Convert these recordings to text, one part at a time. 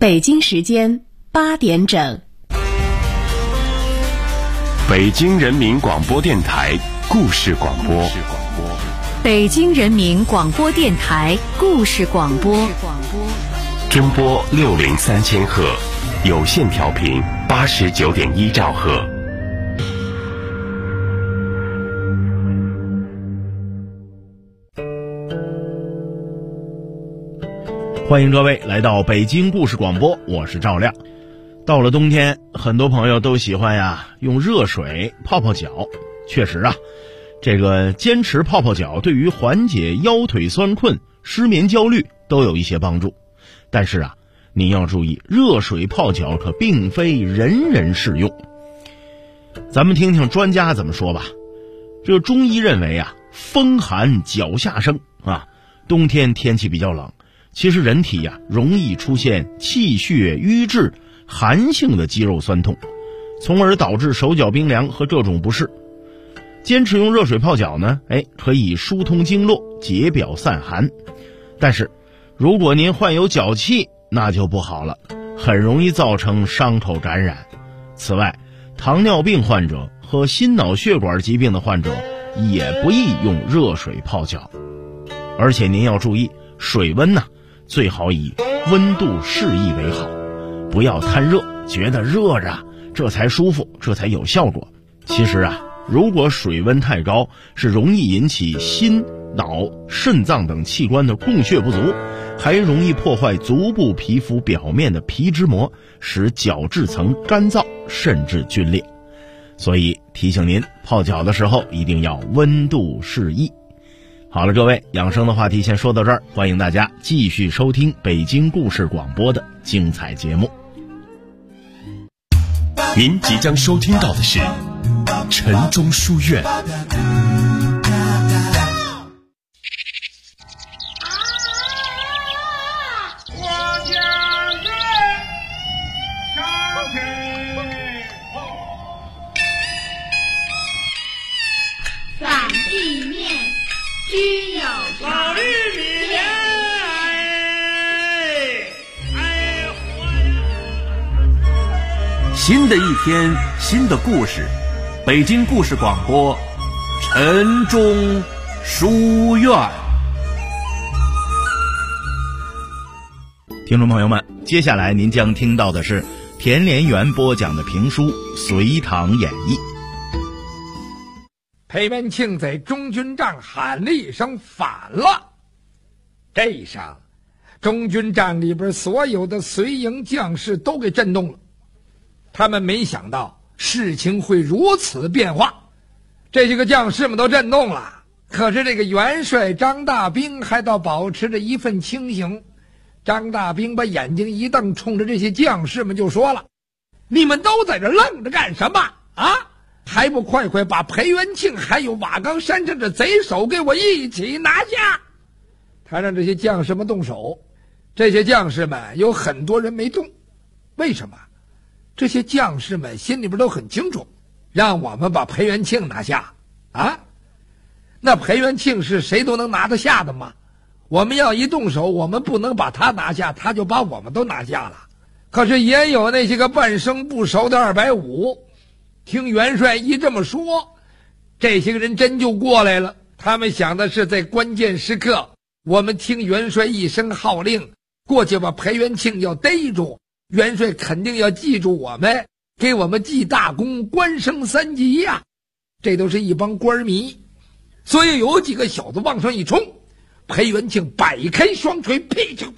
北京时间8点整， 北京人民广播电台故事广播。 北京人民广播电台故事广播。 中波603000赫，有线调频89.1兆赫。 欢迎各位来到北京故事广播，我是赵亮。到了冬天，很多朋友都喜欢用热水泡泡脚。确实这个坚持泡泡脚对于缓解腰腿酸困、失眠焦虑都有一些帮助。但是您要注意，热水泡脚可并非人人适用。咱们听听专家怎么说吧。这个中医认为风寒脚下生冬天天气比较冷，其实人体容易出现气血瘀滞、寒性的肌肉酸痛，从而导致手脚冰凉和各种不适。坚持用热水泡脚呢，可以疏通经络、解表散寒。但是如果您患有脚气，那就不好了，很容易造成伤口感染。此外，糖尿病患者和心脑血管疾病的患者也不宜用热水泡脚。而且您要注意，水温最好以温度适宜为好，不要贪热，觉得热着这才舒服，这才有效果。其实如果水温太高，是容易引起心、脑、肾脏等器官的供血不足，还容易破坏足部皮肤表面的皮脂膜，使角质层干燥甚至皲裂。所以提醒您，泡脚的时候一定要温度适宜。好了，各位，养生的话题先说到这儿，欢迎大家继续收听北京故事广播的精彩节目。 您即将收听到的是晨钟书院。 反地面须有常。 新的一天，新的故事，北京故事广播，晨钟书院。 听众朋友们，接下来您将听到的是田连元播讲的评书《隋唐演义》。 裴元庆在中军帐喊了一声反了，这一声中军帐里边所有的随营将士都给震动了。他们没想到事情会如此变化，这些个将士们都震动了。可是这个元帅张大兵还倒保持着一份清醒。张大兵把眼睛一瞪，冲着这些将士们就说了：你们都在这愣着干什么还不快快把裴元庆还有瓦岗山上的贼首给我一起拿下。他让这些将士们动手，这些将士们有很多人没动。为什么？这些将士们心里边都很清楚，让我们把裴元庆拿下那裴元庆是谁都能拿得下的吗？我们要一动手，我们不能把他拿下，他就把我们都拿下了。可是也有那些个半生不熟的250，听元帅一这么说，这些个人真就过来了。他们想的是，在关键时刻，我们听元帅一声号令，过去把裴元庆要逮住，元帅肯定要记住我们，给我们记大功，官升3级这都是一帮官迷。所以有几个小子往上一冲，裴元庆摆开双锤，噼就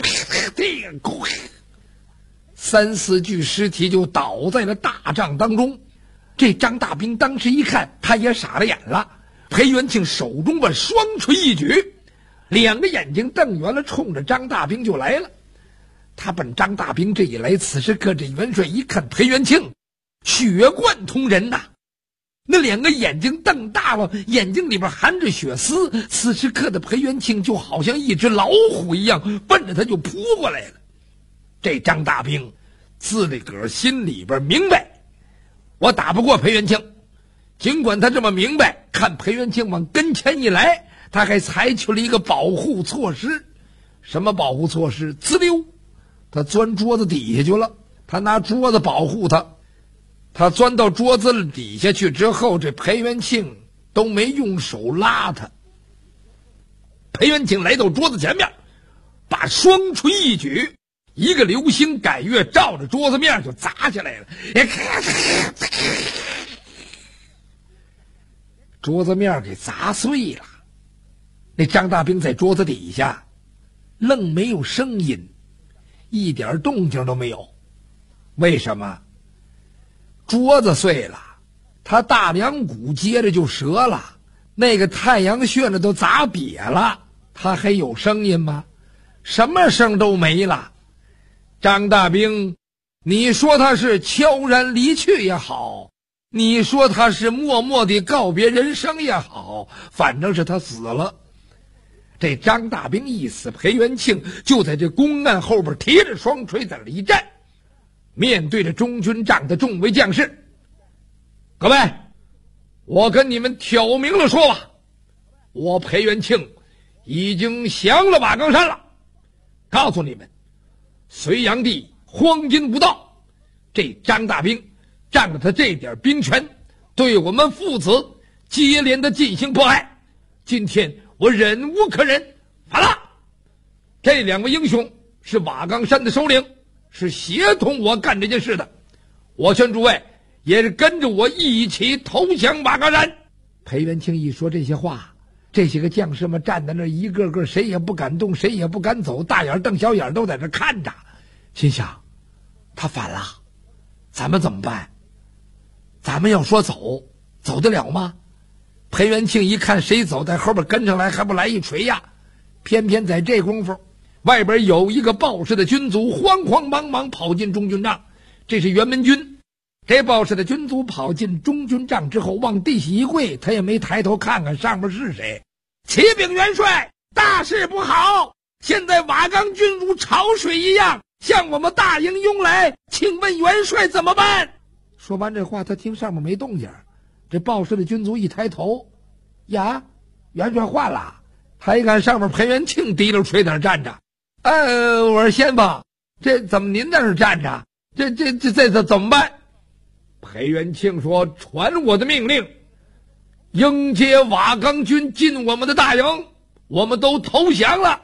3、4具尸体就倒在了大帐当中。这张大兵当时一看，他也傻了眼了。裴元庆手中把双锤一举，2个眼睛瞪圆了，冲着张大兵就来了。他奔张大兵这一来，此时刻这元帅一看裴元庆血贯瞳人那2个眼睛瞪大了，眼睛里边含着血丝。此时刻的裴元庆就好像一只老虎一样，奔着他就扑过来了。这张大兵自里个心里边明白，我打不过裴元庆。尽管他这么明白，看裴元庆往跟前一来，他还采取了一个保护措施。什么保护措施？滋溜， 他钻桌子底下去了，他拿桌子保护他。他钻到桌子底下去之后，这裴元庆都没用手拉他。裴元庆来到桌子前面，把双锤一举，一个流星赶月照着桌子面就砸下来了，桌子面给砸碎了。那张大兵在桌子底下愣没有声音，一点动静都没有。为什么？桌子碎了，他大梁骨接着就折了，那个太阳穴呢都砸瘪了，他还有声音吗？什么声都没了。张大兵，你说他是悄然离去也好，你说他是默默地告别人生也好，反正是他死了。这张大兵一死，裴元庆就在这公案后边提着双锤在那一站，面对着中军帐的众位将士，各位，我跟你们挑明了说吧，我裴元庆已经降了瓦岗山了。告诉你们，隋炀帝荒淫无道，这张大兵仗着他这点兵权，对我们父子接连的进行迫害，今天我忍无可忍，反了。这两位英雄是瓦岗山的首领，是协同我干这件事的，我劝诸位也是跟着我一起投降瓦岗山。裴元庆一说这些话，这些个将士们站在那一个个谁也不敢动，谁也不敢走，大眼瞪小眼都在这看着，心想他反了，咱们怎么办？咱们要说走，走得了吗？裴元庆一看谁走，在后边跟上来，还不来一锤呀？偏偏在这功夫，外边有一个鲍氏的军卒慌慌忙忙跑进中军帐，这是辕门军。这鲍氏的军卒跑进中军帐之后，往地下一跪，他也没抬头看看上面是谁。启禀元帅，大事不好，现在瓦岗军如潮水一样向我们大营涌来，请问元帅怎么办？说完这话，他听上面没动静，这鲍氏的军卒一抬头，呀，元帅换了。他一看上面裴元庆提溜锤在那站着，我说先锋，这怎么您在这站着？这怎么办？裴元庆说，传我的命令，迎接瓦岗军进我们的大营，我们都投降了。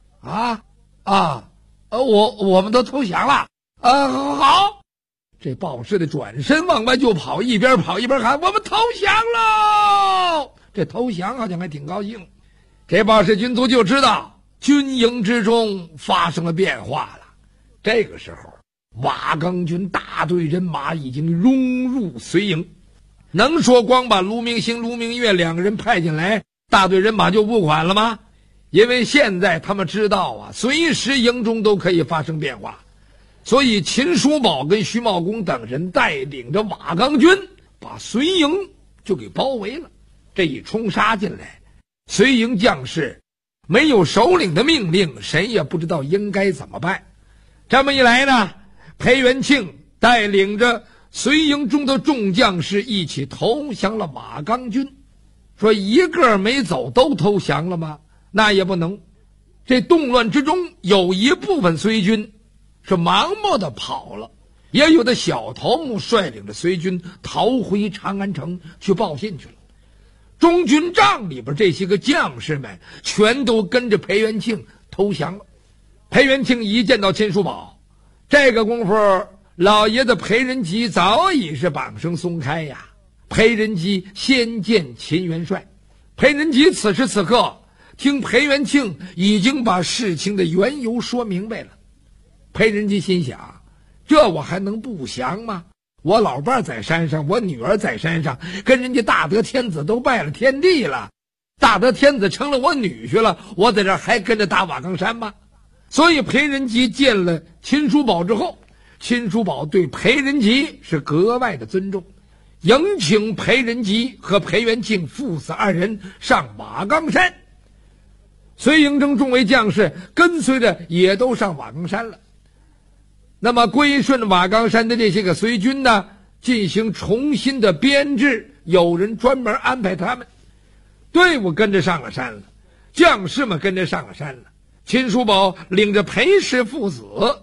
我们都投降了。好。这鲍氏的转身往外就跑，一边跑一边喊，我们投降喽！这投降好像还挺高兴。这鲍氏军卒就知道军营之中发生了变化了。这个时候，瓦岗军大队人马已经融入隋营。能说光把卢明星、卢明月两个人派进来，大队人马就不管了吗？因为现在他们知道啊，随时营中都可以发生变化，所以秦叔宝跟徐茂公等人带领着瓦岗军把隋营就给包围了。这一冲杀进来，隋营将士没有首领的命令，谁也不知道应该怎么办。这么一来呢，裴元庆带领着隋营中的众将士一起投降了瓦岗军。说一个没走都投降了吗？那也不能。这动乱之中，有一部分隋军是盲目的跑了，也有的小头目率领着隋军逃回长安城去报信去了。中军帐里边这些个将士们全都跟着裴元庆投降了。裴元庆一见到秦叔宝，这个功夫老爷子裴仁吉早已是绑绳松开呀。裴仁吉先见秦元帅，裴仁吉此时此刻听裴元庆已经把事情的缘由说明白了。裴仁吉心想，这我还能不降吗？我老伴在山上，我女儿在山上，跟人家大德天子都拜了天地了，大德天子成了我女婿了，我在这还跟着打瓦岗山吗？所以裴仁吉见了秦叔宝之后，秦叔宝对裴仁吉是格外的尊重，迎请裴仁吉和裴元庆父子二人上瓦岗山。隋营中众位将士跟随着也都上瓦岗山了。那么归顺瓦岗山的这些个隋军呢，进行重新的编制，有人专门安排他们，队伍跟着上了山了，将士们跟着上了山了。秦叔宝领着裴氏父子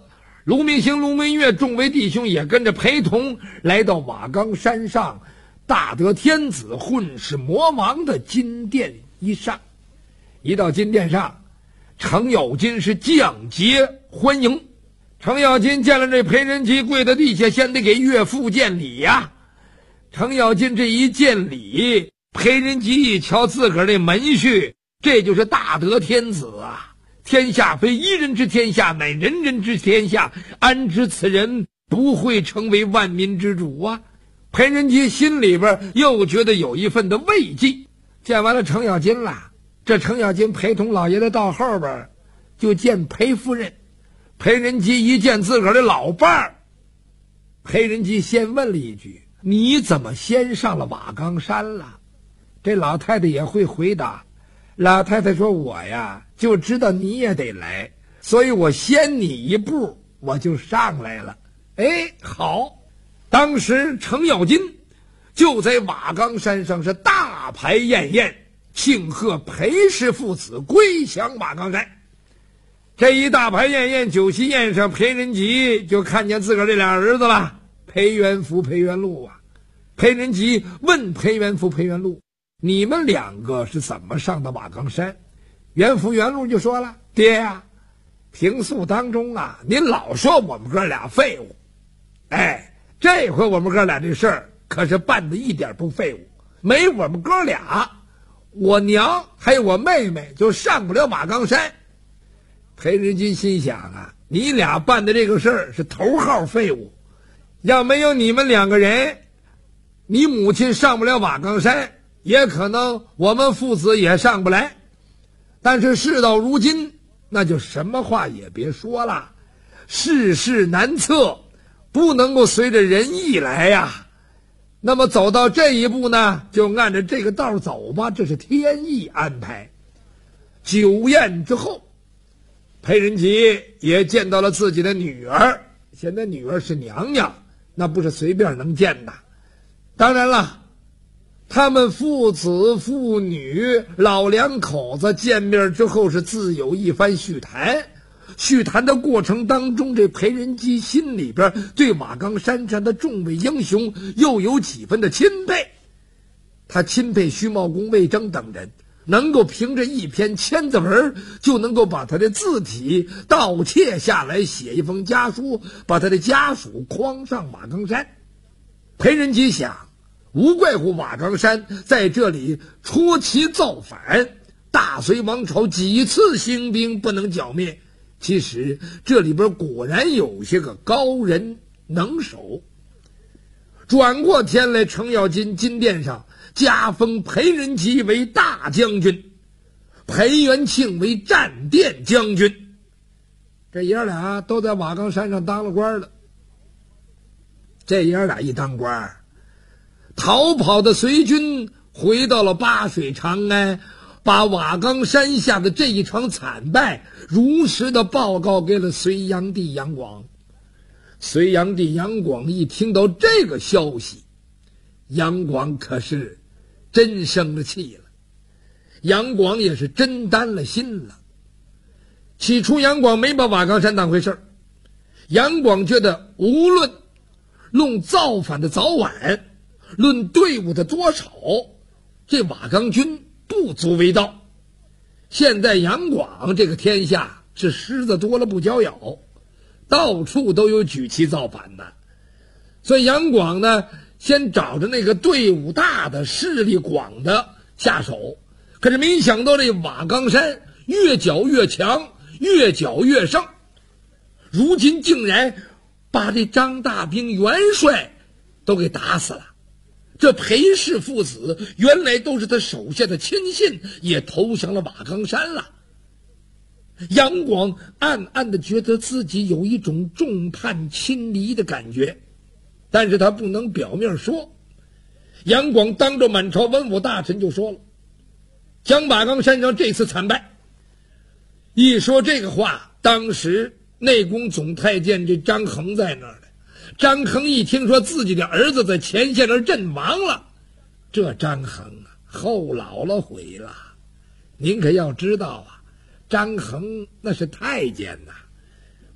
卢明星、卢明月众位弟兄也跟着陪同来到瓦岗山上大德天子混世魔王的金殿一上。一到金殿上，程咬金是降阶欢迎。程咬金见了这裴仁吉，跪在地下，先得给岳父见礼呀。程咬金这一见礼，裴仁吉一瞧自个儿这门婿，这就是大德天子啊！天下非一人之天下，乃人人之天下，安知此人不会成为万民之主啊？裴仁吉心里边又觉得有一份的慰藉。见完了程咬金了，这程咬金陪同老爷子到后边就见裴夫人。裴仁吉一见自个儿的老伴儿，裴仁吉先问了一句：“你怎么先上了瓦岗山了？”这老太太也会回答。老太太说：“我呀，就知道你也得来，所以我先你一步，我就上来了。”哎，好，当时程咬金就在瓦岗山上是大排宴宴，庆贺裴氏父子归降瓦岗山。这一大排宴宴，酒席宴上，裴仁吉就看见自个儿这俩儿子了，裴元福、裴元禄啊。裴仁吉问裴元福、裴元禄：“你们两个是怎么上的瓦岗山？”元福、元禄就说了：“爹呀，平素当中啊，您老说我们哥俩废物，哎，这回我们哥俩这事儿可是办得一点不废物，没我们哥俩，我娘还有我妹妹就上不了瓦岗山。”裴仁吉心想啊，你俩办的这个事儿是头号废物，要没有你们两个人，你母亲上不了瓦岗山，也可能我们父子也上不来。但是事到如今，那就什么话也别说了，世事难测，不能够随着人意来呀。那么走到这一步呢，就按着这个道走吧，这是天意安排。酒宴之后，裴仁吉也见到了自己的女儿，现在女儿是娘娘，那不是随便能见的。当然了，他们父子父女老两口子见面之后是自有一番叙谈。叙谈的过程当中，这裴仁吉心里边对瓦岗山上的众位英雄又有几分的钦佩。他钦佩徐茂公、魏征等人能够凭着一篇千字文就能够把他的字体盗窃下来，写一封家书，把他的家属诓上瓦岗山。裴仁吉想，无怪乎瓦岗山在这里戳旗造反，大隋王朝几次兴兵不能剿灭，其实这里边果然有些个高人能手。转过天来，程咬金金殿上加封裴仁吉为大将军，裴元庆为战殿将军。这爷俩都在瓦岗山上当了官了。这爷俩一当官，逃跑的隋军回到了巴水长安，把瓦岗山下的这一场惨败如实的报告给了隋炀帝杨广。隋炀帝杨广一听到这个消息，杨广可是真生了气了，杨广也是真担了心了。起初杨广没把瓦岗山当回事儿，杨广觉得无论论造反的早晚，论队伍的多少，这瓦岗军不足为道。现在杨广这个天下是狮子多了不交咬，到处都有举旗造反的，所以杨广呢，先找着那个队伍大的势力广的下手。可是没想到这瓦岗山越剿越强，越剿越盛，如今竟然把这张大兵元帅都给打死了。这裴氏父子原来都是他手下的亲信，也投降了瓦岗山了。杨广暗暗的觉得自己有一种众叛亲离的感觉，但是他不能表面说。杨广当着满朝文武大臣就说了，将瓦岗山上这次惨败。一说这个话，当时内宫总太监这张衡在那儿呢。张衡一听说自己的儿子在前线那阵亡了，这张衡啊，后老了悔了。您可要知道啊，张衡那是太监呐，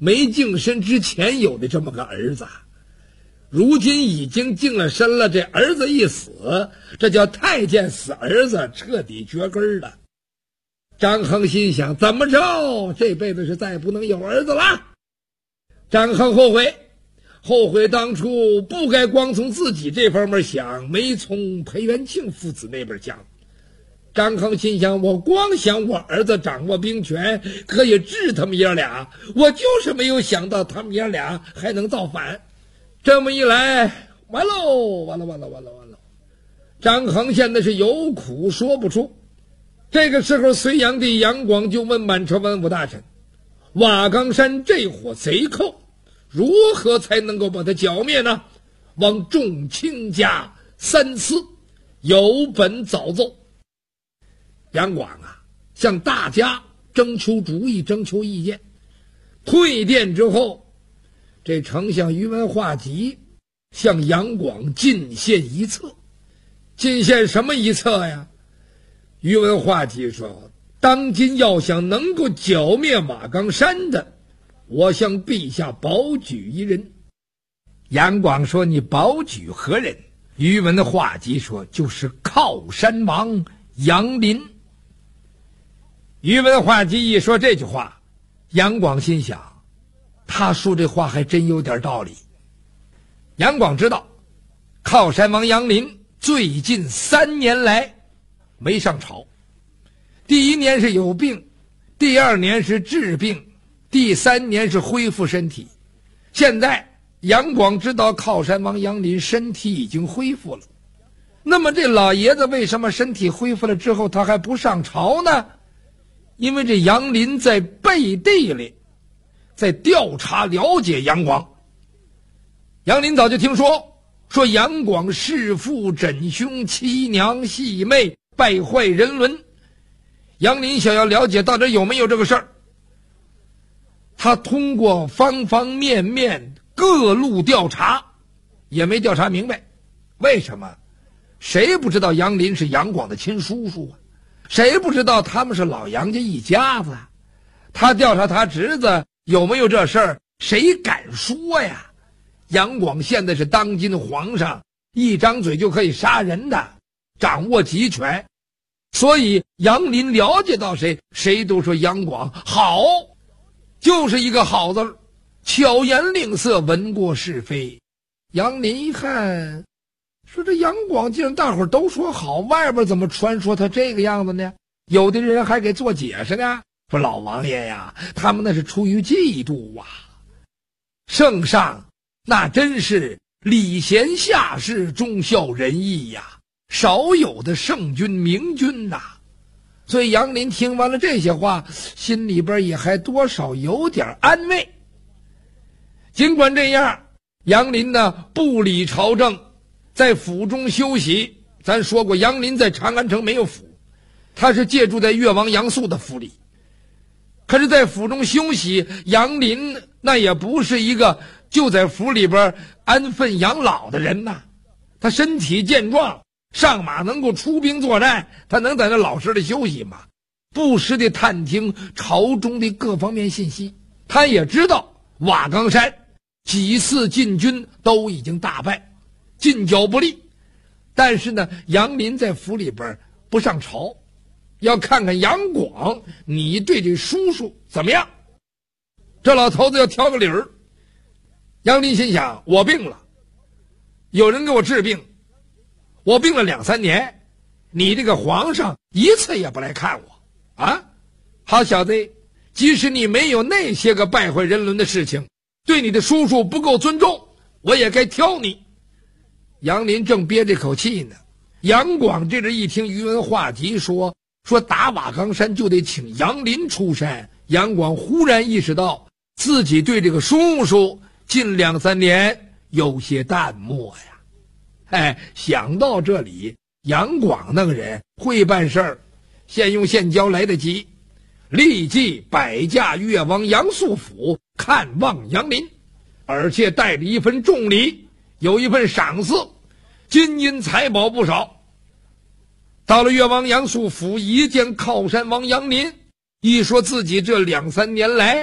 没净身之前有的这么个儿子，如今已经净了身了，这儿子一死，这叫太监死儿子，彻底绝根了。张衡心想，怎么着，这辈子是再不能有儿子了。张衡后悔当初不该光从自己这方面想，没从裴元庆父子那边想。张衡心想，我光想我儿子掌握兵权可以治他们爷俩，我就是没有想到他们爷俩还能造反。这么一来，完了。张衡现在是有苦说不出。这个时候，隋炀帝杨广就问满朝文武大臣，瓦岗山这伙贼寇如何才能够把他剿灭呢？望众卿家三思，有本早奏。杨广向大家征求主意，征求意见。退殿之后，这丞相宇文化及向杨广进献一策。进献什么一策呀？宇文化及说，当今要想能够剿灭瓦岗山的，我向陛下保举一人。杨广说，你保举何人？宇文化及说，就是靠山王杨林。宇文化及一说这句话，杨广心想，他说这话还真有点道理。杨广知道靠山王杨林最近3年来没上朝，第1年是有病，第2年是治病，第3年是恢复身体。现在杨广知道靠山王杨林身体已经恢复了，那么这老爷子为什么身体恢复了之后他还不上朝呢？因为这杨林在背地里在调查了解杨广。杨林早就听说杨广弑父枕兄，欺娘戏妹，败坏人伦。杨林想要了解到底有没有这个事儿，他通过方方面面各路调查，也没调查明白。为什么？谁不知道杨林是杨广的亲叔叔啊？谁不知道他们是老杨家一家子啊？他调查他侄子有没有这事儿，谁敢说呀？杨广现在是当今的皇上，一张嘴就可以杀人的，掌握集权，所以杨林了解到谁，谁都说杨广好，就是一个好字，巧言令色，闻过是非。杨林一看，说这杨广既然大伙都说好，外边怎么传说他这个样子呢？有的人还给做解释呢，说老王爷呀，他们那是出于嫉妒啊。圣上那真是礼贤下士，忠孝仁义呀，少有的圣君明君呐。所以杨林听完了这些话，心里边也还多少有点安慰。尽管这样，杨林呢不理朝政，在府中休息。咱说过，杨林在长安城没有府，他是借住在越王杨素的府里。可是在府中休息，杨林那也不是一个就在府里边安分养老的人呐。他身体健壮，上马能够出兵作战，他能在那老实的休息吗？不时地探听朝中的各方面信息。他也知道瓦岗山几次进军都已经大败，进剿不利。但是呢，杨林在府里边不上朝，要看看杨广你对这叔叔怎么样。这老头子要挑个理儿。杨林心想，我病了，有人给我治病，我病了2-3年，你这个皇上一次也不来看我啊！好小子，即使你没有那些个败坏人伦的事情，对你的叔叔不够尊重，我也该挑你。杨林正憋这口气呢，杨广这一听宇文化及说打瓦岗山就得请杨林出山，杨广忽然意识到自己对这个叔叔近2-3年有些淡漠呀。想到这里，杨广那个人会办事儿，现用现交来得及，立即摆驾越王杨素府看望杨林，而且带了一份重礼，有一份赏赐，金银财宝不少。到了越王杨素府，一见靠山王杨林，一说自己这2-3年来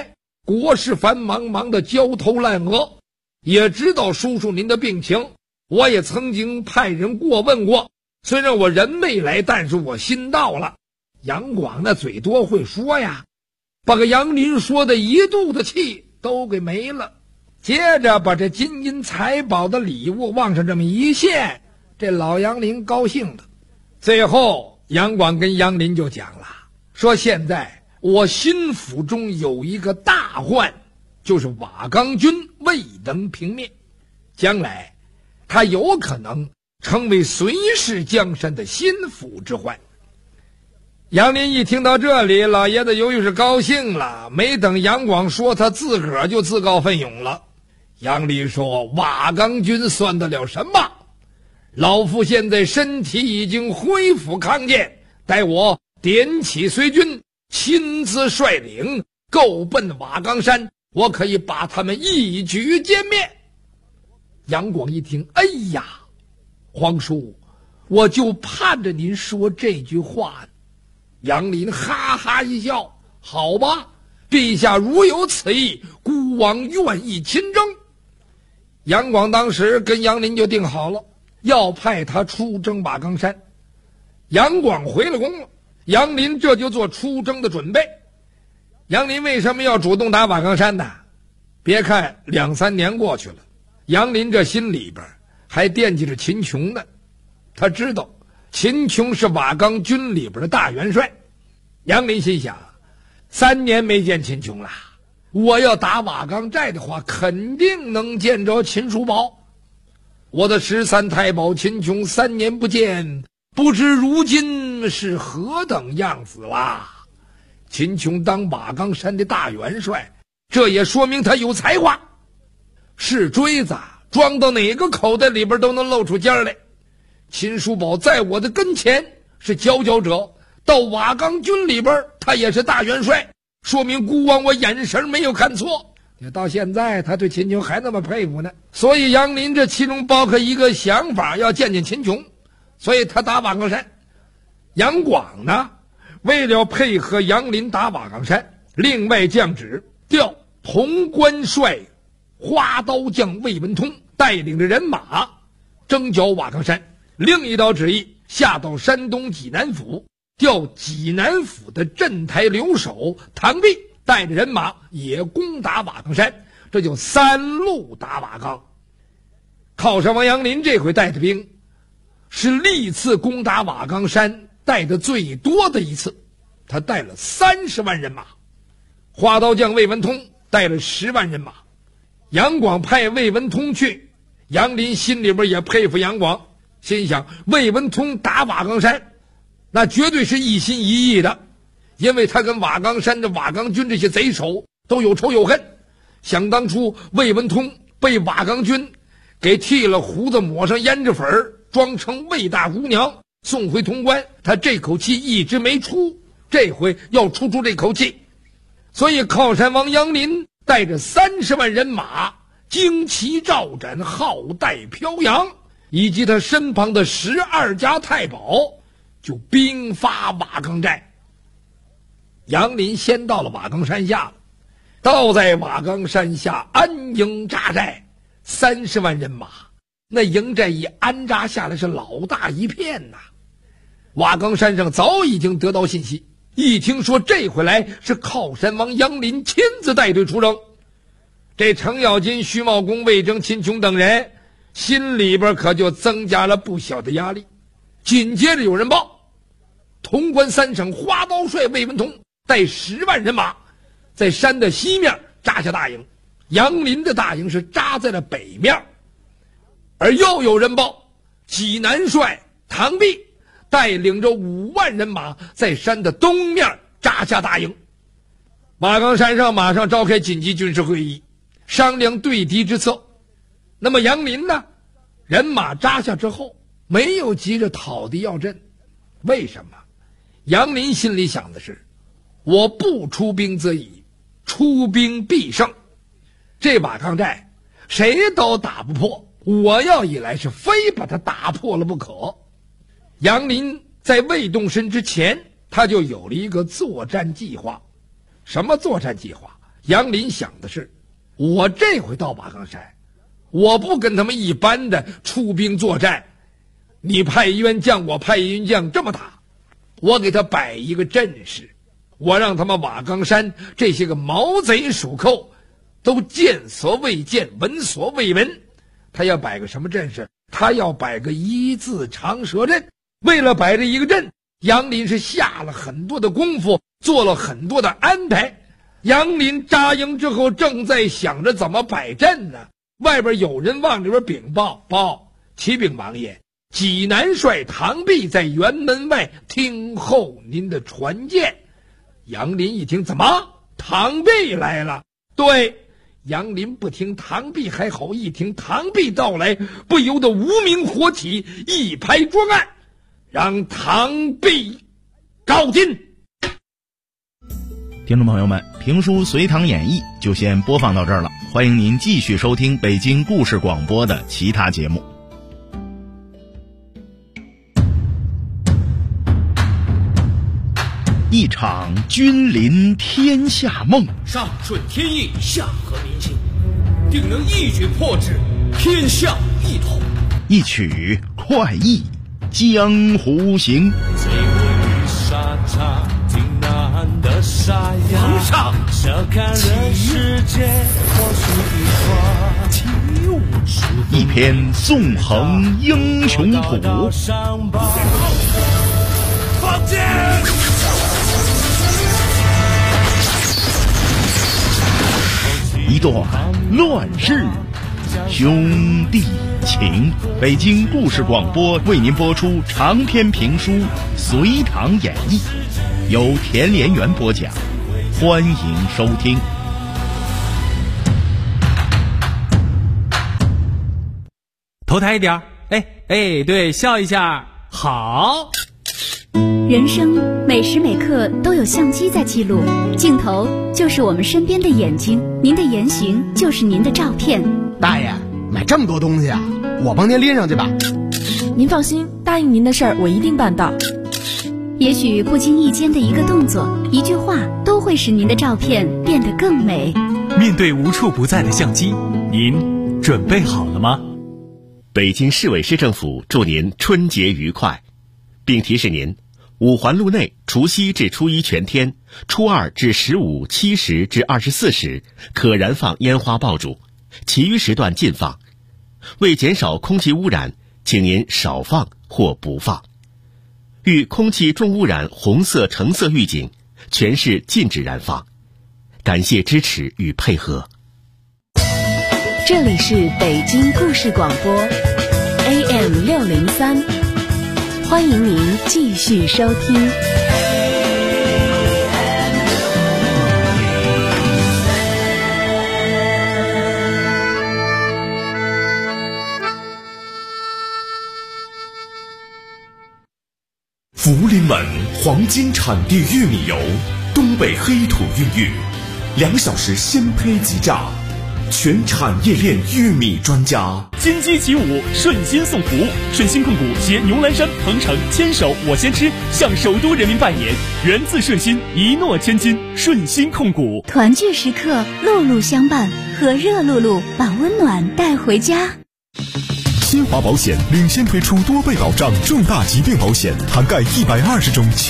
国事繁忙，忙得焦头烂额，也知道叔叔您的病情，我也曾经派人过问过，虽然我人没来，但是我心到了。杨广那嘴多会说呀，把个杨林说的一肚子气都给没了。接着把这金银财宝的礼物往上这么一献，这老杨林高兴了。最后杨广跟杨林就讲了，说现在我心腹中有一个大患，就是瓦岗军未能平灭，将来他有可能成为随世江山的心腹之患。杨林一听到这里，老爷子由于是高兴了，没等杨广说，他自个儿就自告奋勇了。杨林说，瓦岗军算得了什么？老夫现在身体已经恢复康健，待我点起随军，亲自率领够奔瓦岗山，我可以把他们一举歼灭。杨广一听，哎呀，皇叔，我就盼着您说这句话呢。杨林哈哈一笑，好吧，陛下如有此意，孤王愿意亲征。杨广当时跟杨林就定好了，要派他出征瓦岗山。杨广回了宫了，杨林这就做出征的准备。杨林为什么要主动打瓦岗山呢？别看2、3年过去了，杨林这心里边还惦记着秦琼呢。他知道秦琼是瓦岗军里边的大元帅。杨林心想，3年没见秦琼了，我要打瓦岗寨的话，肯定能见着秦叔宝。我的13太保秦琼3年不见，不知如今是何等样子啦。秦琼当瓦岗山的大元帅，这也说明他有才华，是锥子装到哪个口袋里边都能露出尖来。秦叔宝在我的跟前是佼佼者，到瓦岗军里边他也是大元帅，说明孤王我眼神没有看错。到现在他对秦琼还那么佩服呢。所以杨林这其中包括一个想法，要见见秦琼，所以他打瓦岗山。杨广呢，为了配合杨林打瓦岗山，另外降旨调潼关帅花刀将魏文通带领着人马征剿瓦岗山。另一道旨意下到山东济南府，调济南府的镇台留守唐弼带着人马也攻打瓦岗山，这就3路打瓦岗。靠山王杨林这回带的兵是历次攻打瓦岗山带的最多的一次，他带了30万人马。花刀将魏文通带了10万人马。杨广派魏文通去，杨林心里边也佩服杨广，心想魏文通打瓦岗山那绝对是一心一意的，因为他跟瓦岗山的瓦岗军这些贼首都有仇有恨。想当初魏文通被瓦岗军给剃了胡子，抹上胭脂粉，装成魏大姑娘送回潼关，他这口气一直没出，这回要出这口气。所以靠山王杨林带着30万人马旌旗照展，号带飘扬，以及他身旁的12家太保就兵发瓦岗寨。杨林先到了瓦岗山下，倒在瓦岗山下安营扎寨，30万人马，那营寨一安扎下来是老大一片呐。瓦岗山上早已经得到信息，一听说这回来是靠山王杨林亲自带队出征，这程咬金、徐茂公、魏征、秦琼等人心里边可就增加了不小的压力。紧接着有人报，潼关3省花刀帅魏文通带10万人马在山的西面扎下大营，杨林的大营是扎在了北面。而又有人报，济南帅唐弼带领着5万人马在山的东面扎下大营。瓦岗山上马上召开紧急军事会议，商量对敌之策。那么杨林呢，人马扎下之后没有急着讨敌要阵。为什么？杨林心里想的是，我不出兵则已，出兵必胜。这瓦岗寨谁都打不破，我要一来是非把它打破了不可。杨林在未动身之前，他就有了一个作战计划。什么作战计划？ 杨林想的是，我这回到瓦岗山，我不跟他们一般的出兵作战，你派一员将，我派一员将，这么打，我给他摆一个阵势，我让他们瓦岗山这些个毛贼鼠寇都见所未见，闻所未闻。他要摆个什么阵势？他要摆个一字长蛇阵。为了摆这一个阵，杨林是下了很多的功夫，做了很多的安排。杨林扎营之后，正在想着怎么摆阵呢，外边有人往里边禀报，启禀王爷，济南帅唐弼在辕门外听候您的传见。杨林一听，怎么唐弼来了？对，杨林不听唐弼还好，一听唐弼到来，不由得无名火起，一拍桌案，让唐弼告进。 听众朋友们，评书《隋唐演义》就先播放到这儿了，欢迎您继续收听北京故事广播的其他节目。一场君临天下梦， 上顺天意，下合民心，定能一举破之，天下一统。 一曲快意江湖行。 皇上， 一篇纵横英雄谱， 放箭！ 一段乱世兄弟情。北京故事广播为您播出长篇评书《隋唐演义》，由田连元播讲，欢迎收听。 头抬一点，对，笑一下，好。 人生每时每刻都有相机在记录，镜头就是我们身边的眼睛，您的言行就是您的照片。 大爷，买这么多东西啊，我帮您拎上去吧。 您放心，答应您的事儿我一定办到。 也许不经意间的一个动作、一句话，都会使您的照片变得更美。 面对无处不在的相机，您准备好了吗？ 北京市委市政府祝您春节愉快，并提示您，五环路内除夕至初一全天，初二至15、7时至24时可燃放烟花爆竹，其余时段禁放。为减少空气污染，请您少放或不放。遇空气重污染红色、橙色预警，全市禁止燃放。感谢支持与配合。 这里是北京故事广播 AM603，欢迎您继续收听。 福临门黄金产地玉米油，东北黑土孕育，2小时鲜胚即榨，全产业链玉米专家。 金鸡起舞，顺心送福。顺心控股携牛栏山、鹏城牵手我先吃，向首都人民拜年，源自顺心，一诺千金。顺心控股， 团聚时刻，路路相伴，和热露露把温暖带回家。 新华保险领先推出多倍保障重大疾病保险，涵盖120种